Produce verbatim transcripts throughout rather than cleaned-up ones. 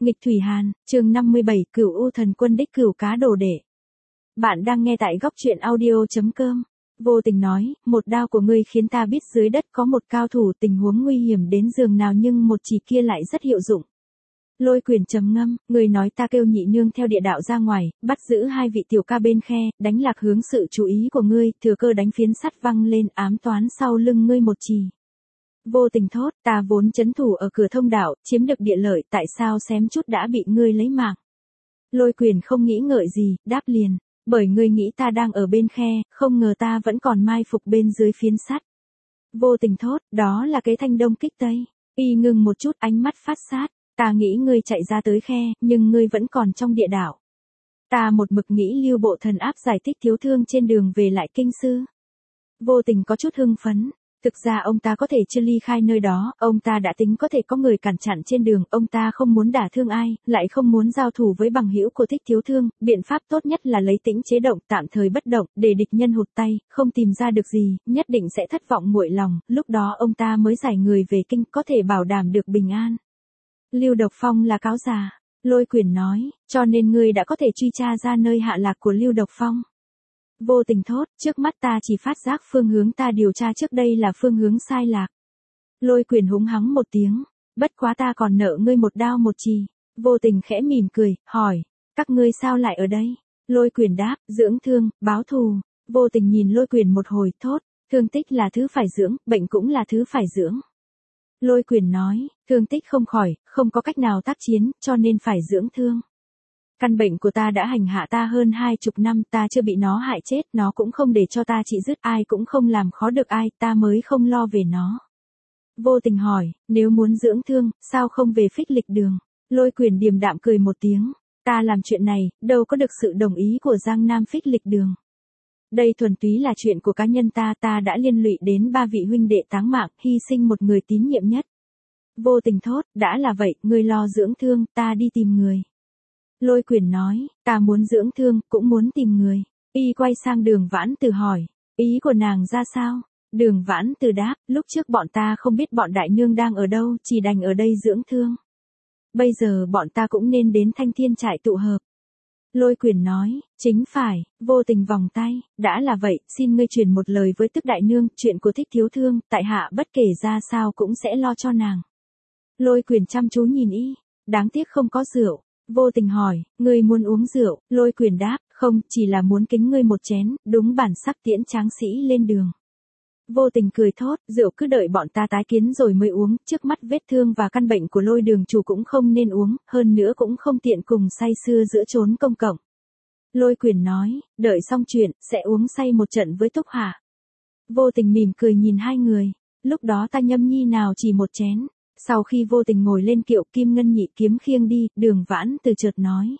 Nghịch Thủy Hàn, chương năm mươi bảy, Cửu U Thần Quân đích cửu cá đồ đệ. Bạn đang nghe tại góc truyện audio.com. Vô Tình nói, một đao của ngươi khiến ta biết dưới đất có một cao thủ, tình huống nguy hiểm đến giường nào nhưng một chỉ kia lại rất hiệu dụng. Lôi Quyền trầm ngâm, ngươi nói ta kêu nhị nương theo địa đạo ra ngoài, bắt giữ hai vị tiểu ca bên khe, đánh lạc hướng sự chú ý của ngươi, thừa cơ đánh phiến sắt văng lên ám toán sau lưng ngươi một chì. Vô Tình thốt, ta vốn trấn thủ ở cửa thông đạo, chiếm được địa lợi, tại sao xém chút đã bị ngươi lấy mạng. Lôi Quyền không nghĩ ngợi gì, đáp liền, bởi ngươi nghĩ ta đang ở bên khe, không ngờ ta vẫn còn mai phục bên dưới phiến sắt. Vô Tình thốt, đó là cái thanh đông kích tây. Y ngừng một chút, ánh mắt phát sát, ta nghĩ ngươi chạy ra tới khe, nhưng ngươi vẫn còn trong địa đạo. Ta một mực nghĩ Lưu Bộ Thần áp giải Thích Thiếu Thương trên đường về lại kinh sư. Vô Tình có chút hưng phấn. Thực ra ông ta có thể chưa ly khai nơi đó, ông ta đã tính có thể có người cản chặn trên đường, ông ta không muốn đả thương ai, lại không muốn giao thủ với bằng hữu của Thích Thiếu Thương, biện pháp tốt nhất là lấy tĩnh chế động, tạm thời bất động, để địch nhân hụt tay, không tìm ra được gì, nhất định sẽ thất vọng nguội lòng, lúc đó ông ta mới giải người về kinh, có thể bảo đảm được bình an. Lưu Độc Phong là cáo già, Lôi Quyền nói, cho nên ngươi đã có thể truy tra ra nơi hạ lạc của Lưu Độc Phong. Vô Tình thốt, trước mắt ta chỉ phát giác phương hướng ta điều tra trước đây là phương hướng sai lạc. Lôi Quyền húng hắng một tiếng, bất quá ta còn nợ ngươi một đao một chì. Vô Tình khẽ mỉm cười, hỏi, các ngươi sao lại ở đây? Lôi Quyền đáp, dưỡng thương, báo thù. Vô Tình nhìn Lôi Quyền một hồi, thốt, thương tích là thứ phải dưỡng, bệnh cũng là thứ phải dưỡng. Lôi Quyền nói, thương tích không khỏi, không có cách nào tác chiến, cho nên phải dưỡng thương. Căn bệnh của ta đã hành hạ ta hơn hai chục năm, ta chưa bị nó hại chết, nó cũng không để cho ta trị dứt, ai cũng không làm khó được ai, ta mới không lo về nó. Vô Tình hỏi, nếu muốn dưỡng thương, sao không về Phích Lịch Đường? Lôi Quyền điềm đạm cười một tiếng, ta làm chuyện này, đâu có được sự đồng ý của Giang Nam Phích Lịch Đường. Đây thuần túy là chuyện của cá nhân ta, ta đã liên lụy đến ba vị huynh đệ táng mạng, hy sinh một người tín nhiệm nhất. Vô Tình thốt, đã là vậy, ngươi lo dưỡng thương, ta đi tìm người. Lôi Quyền nói, ta muốn dưỡng thương, cũng muốn tìm người. Y quay sang Đường Vãn Từ hỏi, ý của nàng ra sao? Đường Vãn Từ đáp, lúc trước bọn ta không biết bọn đại nương đang ở đâu, chỉ đành ở đây dưỡng thương. Bây giờ bọn ta cũng nên đến Thanh Thiên trại tụ hợp. Lôi Quyền nói, chính phải. Vô Tình vòng tay, đã là vậy, xin ngươi truyền một lời với Tức đại nương, chuyện của Thích Thiếu Thương, tại hạ bất kể ra sao cũng sẽ lo cho nàng. Lôi Quyền chăm chú nhìn Y, đáng tiếc không có rượu. Vô Tình hỏi, ngươi muốn uống rượu? Lôi Quyền đáp, không, chỉ là muốn kính ngươi một chén, đúng bản sắc tiễn tráng sĩ lên đường. Vô Tình cười thốt, rượu cứ đợi bọn ta tái kiến rồi mới uống, trước mắt vết thương và căn bệnh của Lôi đường chủ cũng không nên uống, hơn nữa cũng không tiện cùng say sưa giữa chốn công cộng. Lôi Quyền nói, đợi xong chuyện, sẽ uống say một trận với Túc Hạ. Vô Tình mỉm cười nhìn hai người, lúc đó ta nhâm nhi nào chỉ một chén. Sau khi Vô Tình ngồi lên kiệu, Kim Ngân Nhị kiếm khiêng đi, Đường Vãn Từ chợt nói.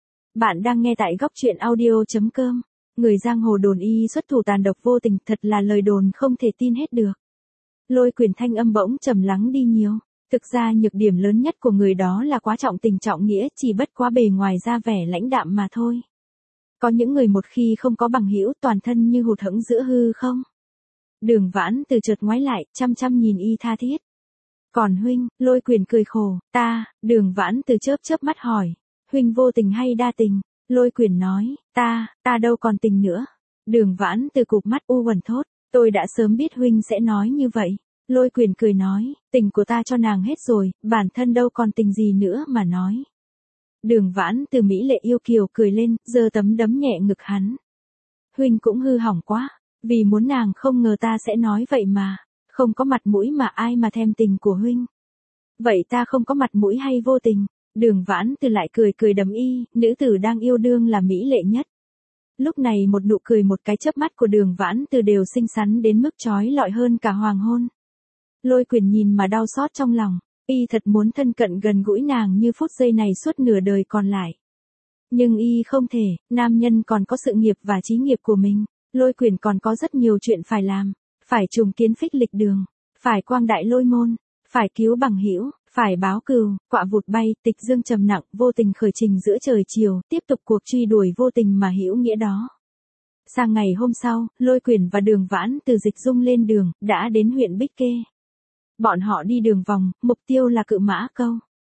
Bạn đang nghe tại góc truyện audio.com. Người giang hồ đồn Y xuất thủ tàn độc vô tình, thật là lời đồn không thể tin hết được. Lôi Quyền thanh âm bỗng trầm lắng đi nhiều. Thực ra nhược điểm lớn nhất của người đó là quá trọng tình trọng nghĩa, chỉ bất quá bề ngoài ra vẻ lãnh đạm mà thôi. Có những người một khi không có bằng hữu, toàn thân như hụt hẫng giữa hư không. Đường Vãn Từ chợt ngoái lại, chăm chăm nhìn Y tha thiết. Còn huynh? Lôi Quyền cười khổ, ta. Đường Vãn Từ chớp chớp mắt hỏi, huynh vô tình hay đa tình? Lôi Quyền nói, ta, ta đâu còn tình nữa. Đường Vãn Từ cụp mắt u uẩn thốt, tôi đã sớm biết huynh sẽ nói như vậy. Lôi Quyền cười nói, tình của ta cho nàng hết rồi, bản thân đâu còn tình gì nữa mà nói. Đường Vãn Từ mỹ lệ yêu kiều cười lên, giơ tấm đấm nhẹ ngực hắn. Huynh cũng hư hỏng quá, vì muốn nàng không ngờ ta sẽ nói vậy mà. Không có mặt mũi mà ai mà thèm tình của huynh. Vậy ta không có mặt mũi hay vô tình? Đường Vãn Từ lại cười cười đầm Y, nữ tử đang yêu đương là mỹ lệ nhất. Lúc này một nụ cười một cái chớp mắt của Đường Vãn Từ đều xinh xắn đến mức chói lọi hơn cả hoàng hôn. Lôi Quyền nhìn mà đau xót trong lòng, Y thật muốn thân cận gần gũi nàng như phút giây này suốt nửa đời còn lại. Nhưng Y không thể, nam nhân còn có sự nghiệp và chí nghiệp của mình, Lôi Quyền còn có rất nhiều chuyện phải làm. Phải trùng kiến Phích Lịch Đường, phải quang đại Lôi môn, phải cứu bằng hữu, phải báo cừu, quạ vụt bay, tịch dương trầm nặng, Vô Tình khởi trình giữa trời chiều, tiếp tục cuộc truy đuổi Vô Tình mà hữu nghĩa đó. Sang ngày hôm sau, Lôi Quyền và Đường Vãn Từ dịch dung lên đường, đã đến huyện Bích Kê. Bọn họ đi đường vòng, mục tiêu là Cự Mã Câu.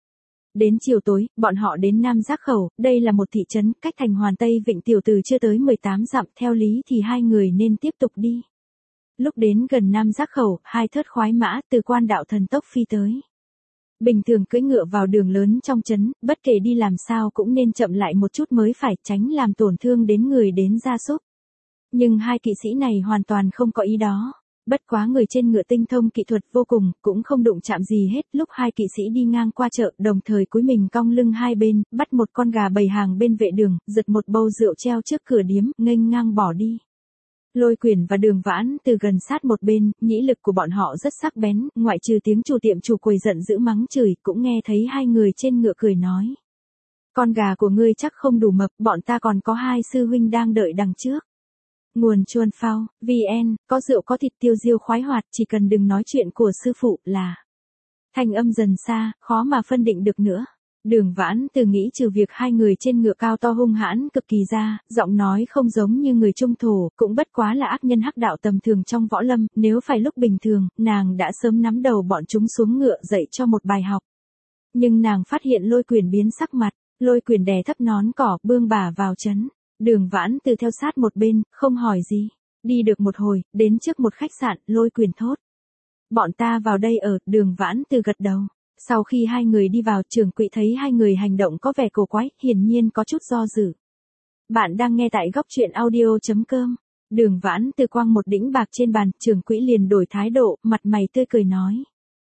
Đến chiều tối, bọn họ đến Nam Giác Khẩu, đây là một thị trấn, cách thành Hoàn Tây Vịnh Tiểu Từ chưa tới mười tám dặm, theo lý thì hai người nên tiếp tục đi. Lúc đến gần Nam Giác Khẩu, hai thớt khoái mã từ Quan Đạo thần tốc phi tới. Bình thường cưỡi ngựa vào đường lớn trong trấn, bất kể đi làm sao cũng nên chậm lại một chút mới phải, tránh làm tổn thương đến người đến gia súc. Nhưng hai kỵ sĩ này hoàn toàn không có ý đó. Bất quá người trên ngựa tinh thông kỹ thuật vô cùng, cũng không đụng chạm gì hết. Lúc hai kỵ sĩ đi ngang qua chợ, đồng thời cúi mình cong lưng hai bên, bắt một con gà bầy hàng bên vệ đường, giật một bầu rượu treo trước cửa điếm, nghênh ngang bỏ đi. Lôi Quyền và Đường Vãn từ gần sát một bên, nhĩ lực của bọn họ rất sắc bén, ngoại trừ tiếng chủ tiệm chủ quầy giận dữ mắng chửi, cũng nghe thấy hai người trên ngựa cười nói. Con gà của ngươi chắc không đủ mập, bọn ta còn có hai sư huynh đang đợi đằng trước. Nguồn Chuan Phao, vê en, có rượu có thịt tiêu diêu khoái hoạt, chỉ cần đừng nói chuyện của sư phụ là. Thanh âm dần xa, khó mà phân định được nữa. Đường Vãn từ nghĩ trừ việc hai người trên ngựa cao to hung hãn cực kỳ ra, giọng nói không giống như người trung thổ, cũng bất quá là ác nhân hắc đạo tầm thường trong võ lâm, nếu phải lúc bình thường, nàng đã sớm nắm đầu bọn chúng xuống ngựa dạy cho một bài học. Nhưng nàng phát hiện Lôi Quyền biến sắc mặt, Lôi Quyền đè thấp nón cỏ, bương bà vào trấn. Đường Vãn từ theo sát một bên, không hỏi gì. Đi được một hồi, đến trước một khách sạn, Lôi Quyền thốt. Bọn ta vào đây ở, Đường Vãn từ gật đầu. Sau khi hai người đi vào, trưởng quỹ thấy hai người hành động có vẻ cổ quái, hiển nhiên có chút do dự. Bạn đang nghe tại góc truyện audio chấm com. Đường Vãn từ quăng một đĩnh bạc trên bàn, trưởng quỹ liền đổi thái độ, mặt mày tươi cười nói.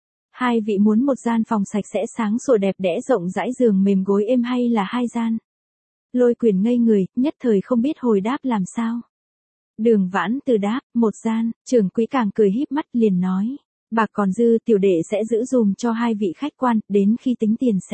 Hai vị muốn một gian phòng sạch sẽ sáng sủa đẹp đẽ rộng rãi giường mềm gối êm hay là hai gian? Lôi Quyền ngây người, nhất thời không biết hồi đáp làm sao. Đường Vãn từ đáp, một gian, trưởng quỹ càng cười híp mắt liền nói. Bạc còn dư, tiểu đệ sẽ giữ dùm cho hai vị khách quan, đến khi tính tiền sẽ.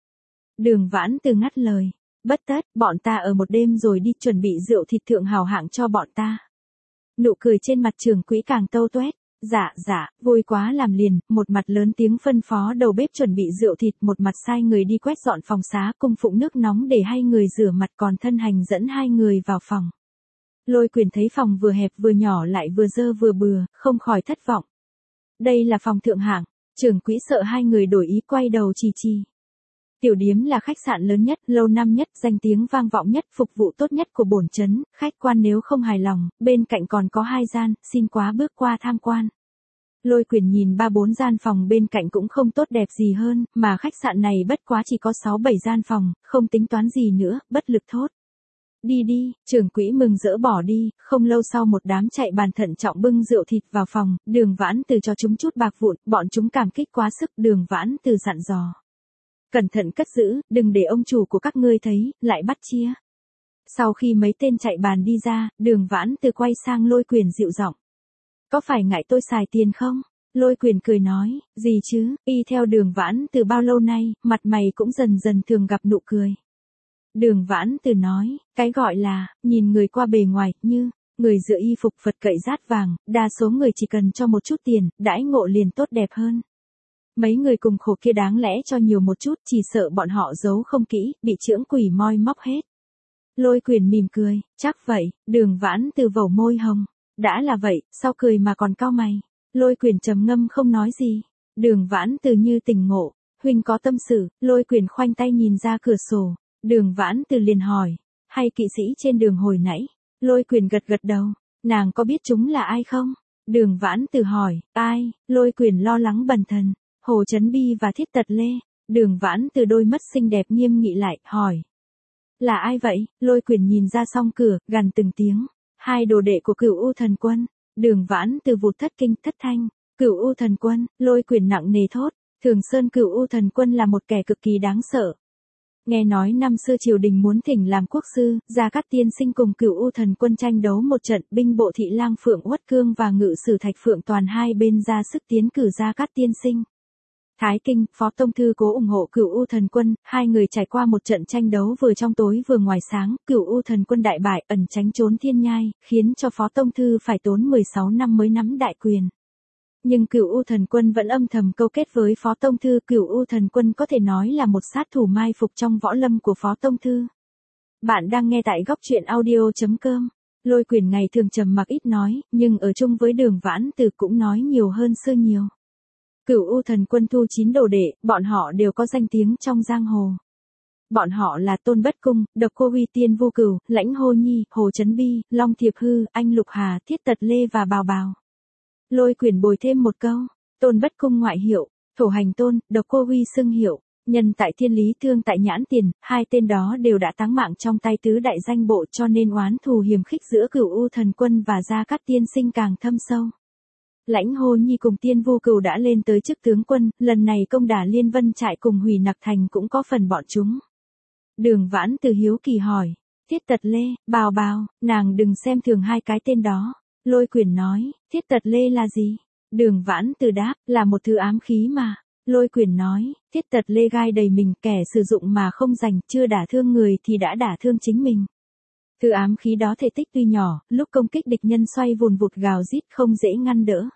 Đường Vãn từ ngắt lời. Bất tất, bọn ta ở một đêm rồi đi, chuẩn bị rượu thịt thượng hào hạng cho bọn ta. Nụ cười trên mặt trưởng quỹ càng tâu tuét. Dạ, dạ, vui quá làm liền, một mặt lớn tiếng phân phó đầu bếp chuẩn bị rượu thịt, một mặt sai người đi quét dọn phòng xá, cung phụng nước nóng để hai người rửa mặt, còn thân hành dẫn hai người vào phòng. Lôi Quyền thấy phòng vừa hẹp vừa nhỏ lại vừa dơ vừa bừa, không khỏi thất vọng. Đây là phòng thượng hạng, trưởng quỹ sợ hai người đổi ý quay đầu trì trì. Tiểu điếm là khách sạn lớn nhất, lâu năm nhất, danh tiếng vang vọng nhất, phục vụ tốt nhất của bổn trấn, khách quan nếu không hài lòng, bên cạnh còn có hai gian, xin quá bước qua tham quan. Lôi Quyền nhìn ba bốn gian phòng bên cạnh cũng không tốt đẹp gì hơn, mà khách sạn này bất quá chỉ có sáu bảy gian phòng, không tính toán gì nữa, bất lực thốt. Đi đi, trưởng quỹ mừng rỡ bỏ đi, không lâu sau một đám chạy bàn thận trọng bưng rượu thịt vào phòng, Đường Vãn từ cho chúng chút bạc vụn, bọn chúng cảm kích quá sức, Đường Vãn từ dặn dò. Cẩn thận cất giữ, đừng để ông chủ của các ngươi thấy, lại bắt chia. Sau khi mấy tên chạy bàn đi ra, Đường Vãn từ quay sang Lôi Quyền dịu giọng. Có phải ngại tôi xài tiền không? Lôi Quyền cười nói, gì chứ, y theo Đường Vãn từ bao lâu nay, mặt mày cũng dần dần thường gặp nụ cười. Đường Vãn từ nói, cái gọi là, nhìn người qua bề ngoài, như, người dựa y phục Phật cậy rát vàng, đa số người chỉ cần cho một chút tiền, đãi ngộ liền tốt đẹp hơn. Mấy người cùng khổ kia đáng lẽ cho nhiều một chút, chỉ sợ bọn họ giấu không kỹ, bị chưởng quỷ moi móc hết. Lôi Quyền mỉm cười, chắc vậy, Đường Vãn từ vẩu môi hồng. Đã là vậy, sao cười mà còn cau mày? Lôi Quyền trầm ngâm không nói gì. Đường Vãn từ như tỉnh ngộ, huynh có tâm sự, Lôi Quyền khoanh tay nhìn ra cửa sổ. Đường Vãn từ liền hỏi, hay kỵ sĩ trên đường hồi nãy? Lôi Quyền gật gật đầu, nàng có biết chúng là ai không? Đường Vãn từ hỏi, ai? Lôi Quyền lo lắng bần thần, Hồ Chấn Bi và Thiết Tật Lê. Đường Vãn từ đôi mắt xinh đẹp nghiêm nghị lại, hỏi. Là ai vậy? Lôi Quyền nhìn ra song cửa, gằn từng tiếng. Hai đồ đệ của Cửu U Thần Quân. Đường Vãn từ vụt thất kinh thất thanh. Cửu U Thần Quân, Lôi Quyền nặng nề thốt. Thường Sơn Cửu U Thần Quân là một kẻ cực kỳ đáng sợ. Nghe nói năm xưa triều đình muốn thỉnh làm quốc sư, Gia Cát Tiên Sinh cùng Cửu U Thần Quân tranh đấu một trận, binh bộ thị lang Phượng Uất Cương và ngự sử Thạch Phượng toàn hai bên ra sức tiến cử Gia Cát Tiên Sinh. Thái Kinh, Phó Tông Thư cố ủng hộ Cửu U Thần Quân, hai người trải qua một trận tranh đấu vừa trong tối vừa ngoài sáng, Cửu U Thần Quân đại bại, ẩn tránh trốn thiên nhai, khiến cho Phó Tông Thư phải tốn mười sáu năm mới nắm đại quyền. Nhưng Cửu U Thần Quân vẫn âm thầm câu kết với Phó Tông Thư, Cửu U Thần Quân có thể nói là một sát thủ mai phục trong võ lâm của Phó Tông Thư. Bạn đang nghe tại góc truyện audio chấm com. Lôi Quyền ngày thường trầm mặc ít nói, nhưng ở chung với Đường Vãn từ cũng nói nhiều hơn xưa nhiều. Cửu U Thần Quân thu chín đồ đệ, bọn họ đều có danh tiếng trong giang hồ. Bọn họ là Tôn Bất Cung, Độc Cô Huy, Tiên Vô Cửu, Lãnh Hô Nhi, Hồ Chấn Bi, Long Thiệp Hư, Anh Lục Hà, Thiết Tật Lê và Bào Bào. Lôi Quyền bồi thêm một câu, Tôn Bất Cung ngoại hiệu, Thổ Hành Tôn, Độc Cô Huy xưng hiệu, nhân tại Thiên Lý Thương tại Nhãn Tiền, hai tên đó đều đã táng mạng trong tay tứ đại danh bộ, cho nên oán thù hiềm khích giữa Cửu U Thần Quân và Gia Cát Tiên Sinh càng thâm sâu. Lãnh Hô Nhi cùng Tiên Vô Cửu đã lên tới chức tướng quân, lần này công đả Liên Vân trại cùng hủy Nặc Thành cũng có phần bọn chúng. Đường Vãn Từ hiếu kỳ hỏi, Thiết Tật Lê, Bào Bào, nàng đừng xem thường hai cái tên đó. Lôi Quyền nói, Thiết Tật Lê là gì? Đường Vãn Từ đáp, là một thứ ám khí mà. Lôi Quyền nói, Thiết Tật Lê gai đầy mình, kẻ sử dụng mà không dành, chưa đả thương người thì đã đả thương chính mình. Thứ ám khí đó thể tích tuy nhỏ, lúc công kích địch nhân xoay vùn vụt gào rít không dễ ngăn đỡ.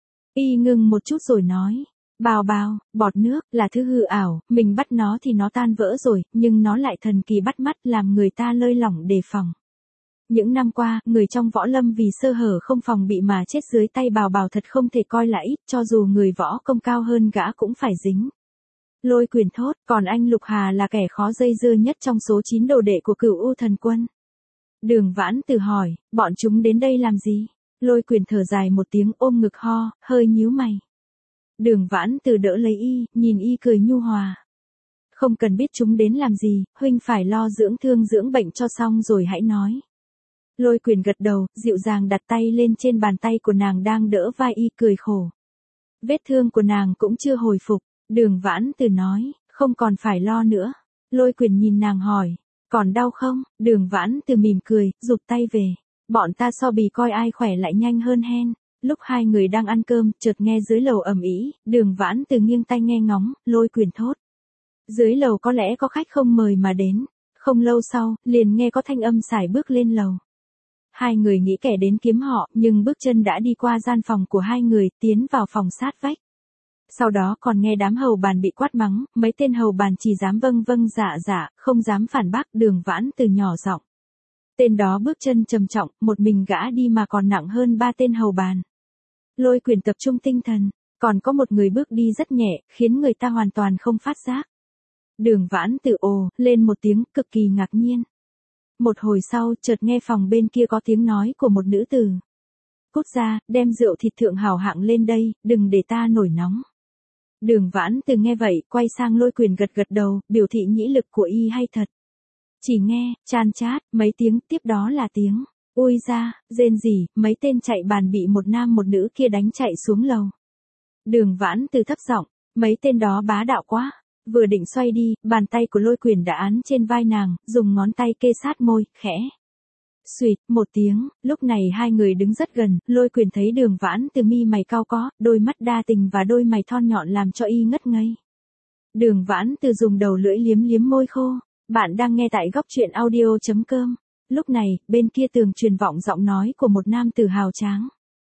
Y ngừng một chút rồi nói, Bào Bào, bọt nước, là thứ hư ảo, mình bắt nó thì nó tan vỡ rồi, nhưng nó lại thần kỳ bắt mắt làm người ta lơi lỏng đề phòng. Những năm qua, người trong võ lâm vì sơ hở không phòng bị mà chết dưới tay Bào Bào thật không thể coi là ít, cho dù người võ công cao hơn gã cũng phải dính. Lôi Quyền thốt, còn anh Lục Hà là kẻ khó dây dưa nhất trong số chín đồ đệ của Cửu U Thần Quân. Đường Vãn Từ hỏi, bọn chúng đến đây làm gì? Lôi Quyền thở dài một tiếng ôm ngực ho, hơi nhíu mày. Đường Vãn Từ đỡ lấy y, nhìn y cười nhu hòa. Không cần biết chúng đến làm gì, huynh phải lo dưỡng thương dưỡng bệnh cho xong rồi hãy nói. Lôi Quyền gật đầu, dịu dàng đặt tay lên trên bàn tay của nàng đang đỡ vai y, cười khổ. Vết thương của nàng cũng chưa hồi phục. Đường Vãn Từ nói, không còn phải lo nữa. Lôi Quyền nhìn nàng hỏi, còn đau không? Đường Vãn Từ mỉm cười, giục tay về. Bọn ta so bì coi ai khỏe lại nhanh hơn hen. Lúc hai người đang ăn cơm, chợt nghe dưới lầu ầm ĩ, Đường Vãn Từ nghiêng tai nghe ngóng, Lôi Quyền thốt. Dưới lầu có lẽ có khách không mời mà đến. Không lâu sau, liền nghe có thanh âm sải bước lên lầu. Hai người nghĩ kẻ đến kiếm họ, nhưng bước chân đã đi qua gian phòng của hai người, tiến vào phòng sát vách. Sau đó còn nghe đám hầu bàn bị quát mắng, mấy tên hầu bàn chỉ dám vâng vâng dạ dạ, không dám phản bác. Đường Vãn Từ nhỏ giọng. Tên đó bước chân trầm trọng, một mình gã đi mà còn nặng hơn ba tên hầu bàn. Lôi Quyền tập trung tinh thần, còn có một người bước đi rất nhẹ, khiến người ta hoàn toàn không phát giác. Đường Vãn Từ ồ lên một tiếng, cực kỳ ngạc nhiên. Một hồi sau, chợt nghe phòng bên kia có tiếng nói của một nữ tử. Cút ra, đem rượu thịt thượng hảo hạng lên đây, đừng để ta nổi nóng. Đường Vãn Từ nghe vậy, quay sang Lôi Quyền gật gật đầu, biểu thị nhĩ lực của y hay thật. Chỉ nghe, chan chát, mấy tiếng, tiếp đó là tiếng, ui ra, rên rỉ, mấy tên chạy bàn bị một nam một nữ kia đánh chạy xuống lầu. Đường Vãn Từ thấp giọng, mấy tên đó bá đạo quá. Vừa định xoay đi, bàn tay của Lôi Quyền đã án trên vai nàng, dùng ngón tay kê sát môi, khẽ. Xuyệt, một tiếng, lúc này hai người đứng rất gần, Lôi Quyền thấy Đường Vãn Từ mi mày cau có, đôi mắt đa tình và đôi mày thon nhọn làm cho y ngất ngây. Đường Vãn Từ dùng đầu lưỡi liếm liếm môi khô. Bạn đang nghe tại góc truyện audio chấm com. Lúc này, bên kia tường truyền vọng giọng nói của một nam tử hào tráng.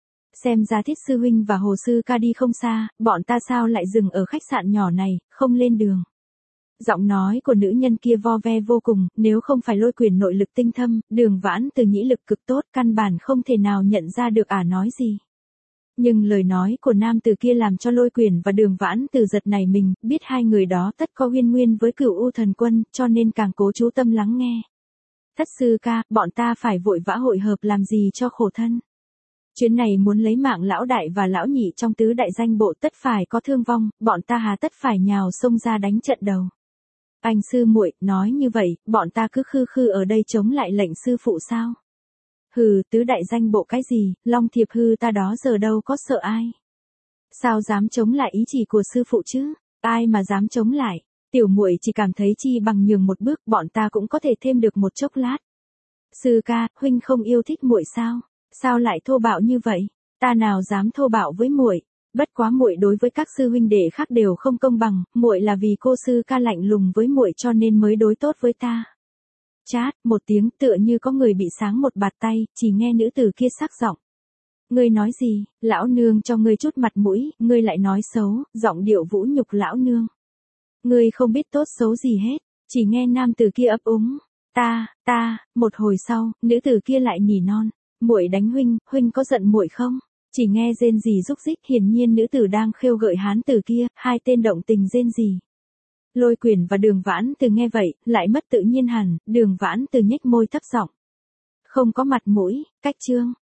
Xem ra Thiết sư huynh và Hồ sư ca đi không xa, bọn ta sao lại dừng ở khách sạn nhỏ này, không lên đường. Giọng nói của nữ nhân kia vo ve vô cùng, nếu không phải Lôi Quyền nội lực tinh thâm, Đường Vãn Từ nhĩ lực cực tốt, căn bản không thể nào nhận ra được ả nói gì. Nhưng lời nói của nam tử kia làm cho Lôi Quyền và Đường Vãn Từ giật nảy mình, biết hai người đó tất có uyên nguyên với Cửu U Thần Quân, cho nên càng cố chú tâm lắng nghe. Thất sư ca, bọn ta phải vội vã hội hợp làm gì cho khổ thân. Chuyến này muốn lấy mạng lão đại và lão nhị trong tứ đại danh bộ, tất phải có thương vong, bọn ta hà tất phải nhào xông ra đánh trận đầu. Anh sư muội, nói như vậy, bọn ta cứ khư khư ở đây chống lại lệnh sư phụ sao? Hừ, tứ đại danh bộ cái gì, Long Thiệp Hư ta đó giờ đâu có sợ ai. Sao dám chống lại ý chỉ của sư phụ chứ? Ai mà dám chống lại? Tiểu muội chỉ cảm thấy chi bằng nhường một bước, bọn ta cũng có thể thêm được một chốc lát. Sư ca, huynh không yêu thích muội sao? Sao lại thô bạo như vậy? Ta nào dám thô bạo với muội? Bất quá muội đối với các sư huynh đệ khác đều không công bằng, muội là vì cô sư ca lạnh lùng với muội cho nên mới đối tốt với ta. Chát, một tiếng, tựa như có người bị sáng một bạt tay, chỉ nghe nữ tử kia sắc giọng. Ngươi nói gì, lão nương cho ngươi chút mặt mũi, ngươi lại nói xấu, giọng điệu vũ nhục lão nương. Ngươi không biết tốt xấu gì hết, chỉ nghe nam tử kia ấp úng. Ta, ta, một hồi sau, nữ tử kia lại nỉ non. Muội đánh huynh, huynh có giận muội không? Chỉ nghe rên rỉ rúc rích, hiển nhiên nữ tử đang khêu gợi hán tử kia, hai tên động tình rên rỉ. Lôi Quyền và Đường Vãn Từ nghe vậy, lại mất tự nhiên hẳn, Đường Vãn Từ nhếch môi thấp giọng. Không có mặt mũi, cách trương.